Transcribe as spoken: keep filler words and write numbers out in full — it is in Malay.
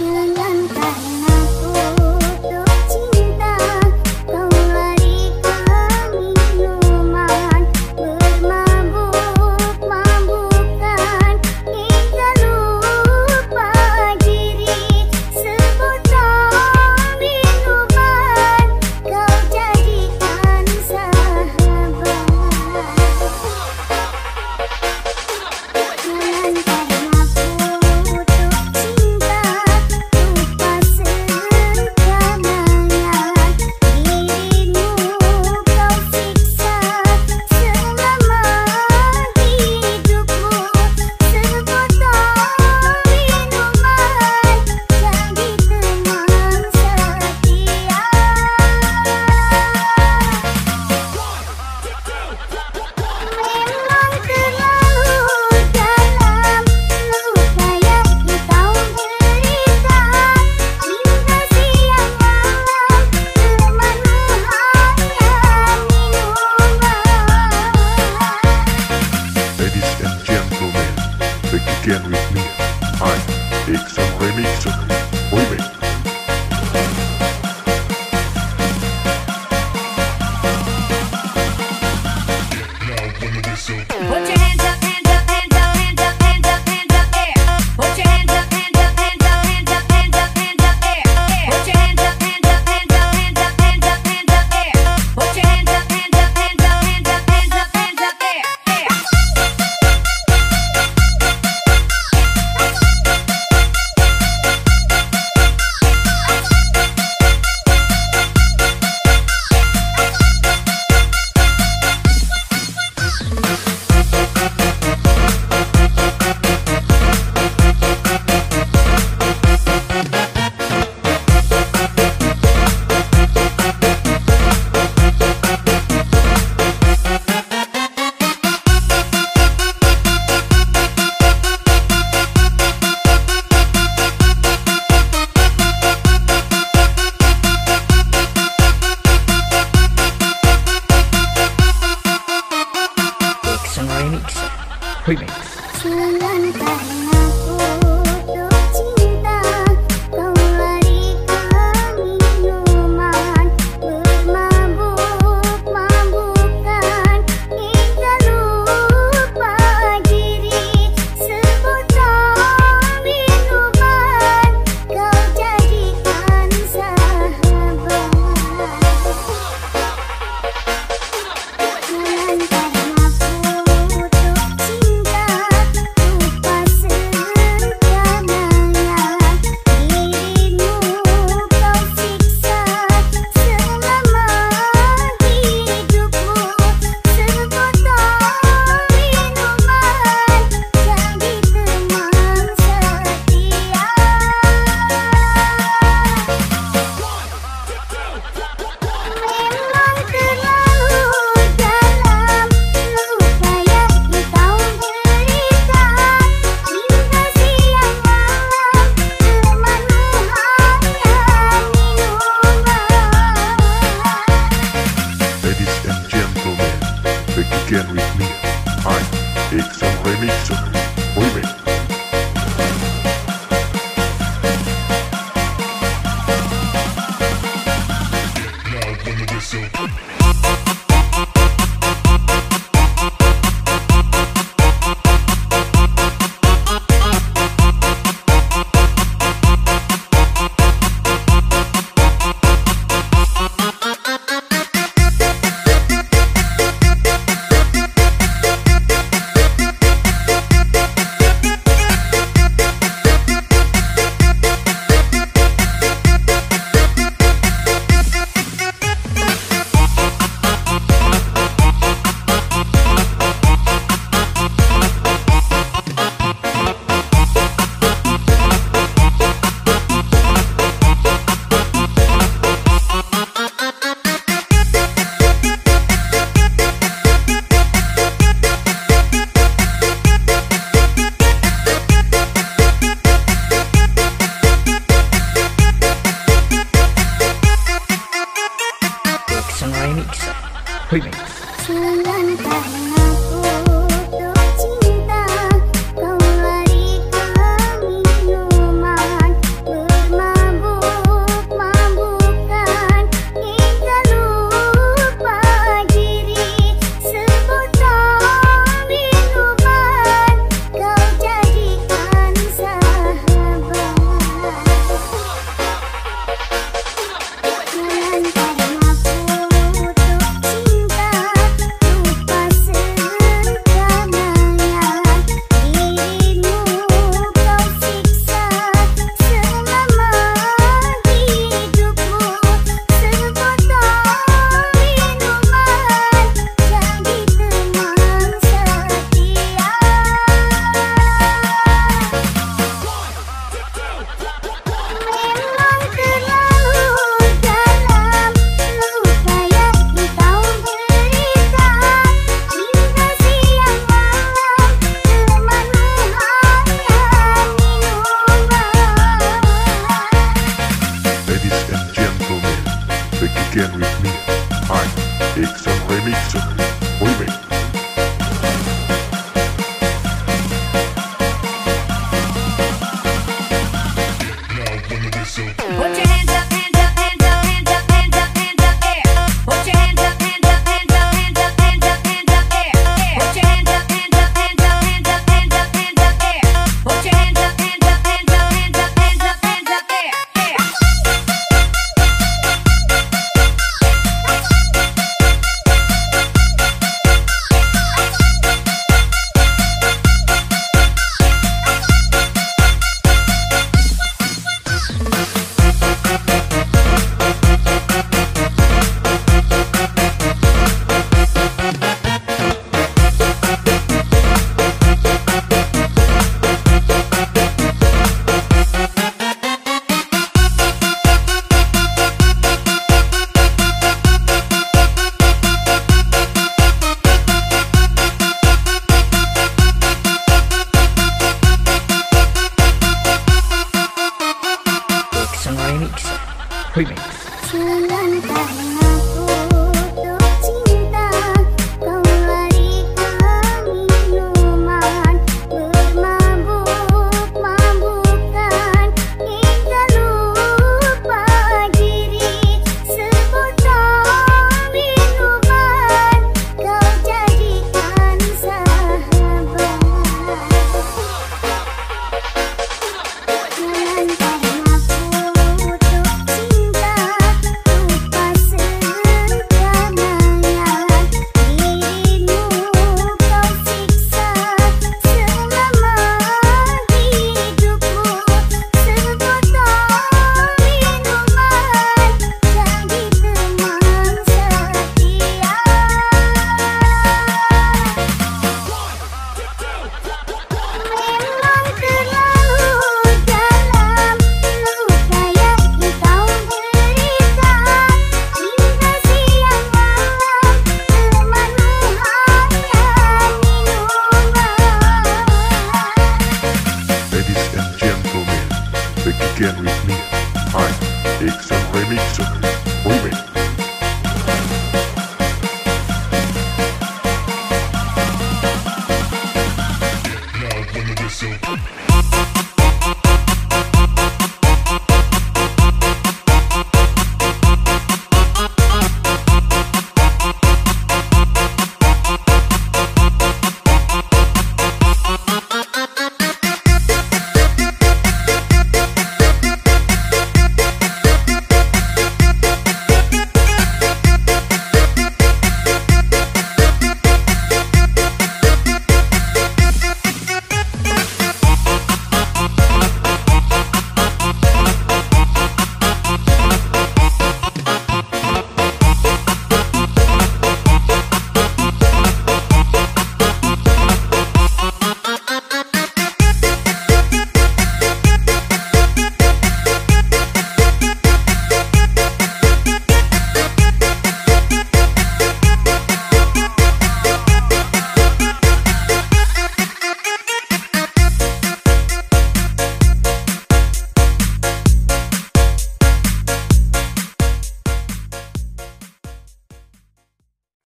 again with me. I'm Iksan Remixer. Remix. Put your hands up, hands up, hands up, hands up, hands up, hands up, air. Put your hands up, hands up, hands up, hands up, hands up, hands up, air. Put your hands up, hands up, hands up, hands up, hands up, hands up, air. Put your hands up, hands up, hands up, hands up, hands up, hands up, air, air. again with me. I'm Iksan Remixer. Remix. Put your hands up, hands up, hands up, hands up, hands up, hands up, air. Put your hands up, hands up, hands up, hands up, hands up, hands up, air. Put your hands up, hands up, hands up, hands up, hands up, hands up, air. Put your hands up, hands up, hands up, hands up, hands up, hands up, air, air. Remix. Selangkah aku untuk cinta, kau berikan minuman bermabuk-mabukkan hingga lupa diri. Sebotol minuman kau jadikan sahabat. Selangkah again with me. I'm Iksan Remixer. Remix.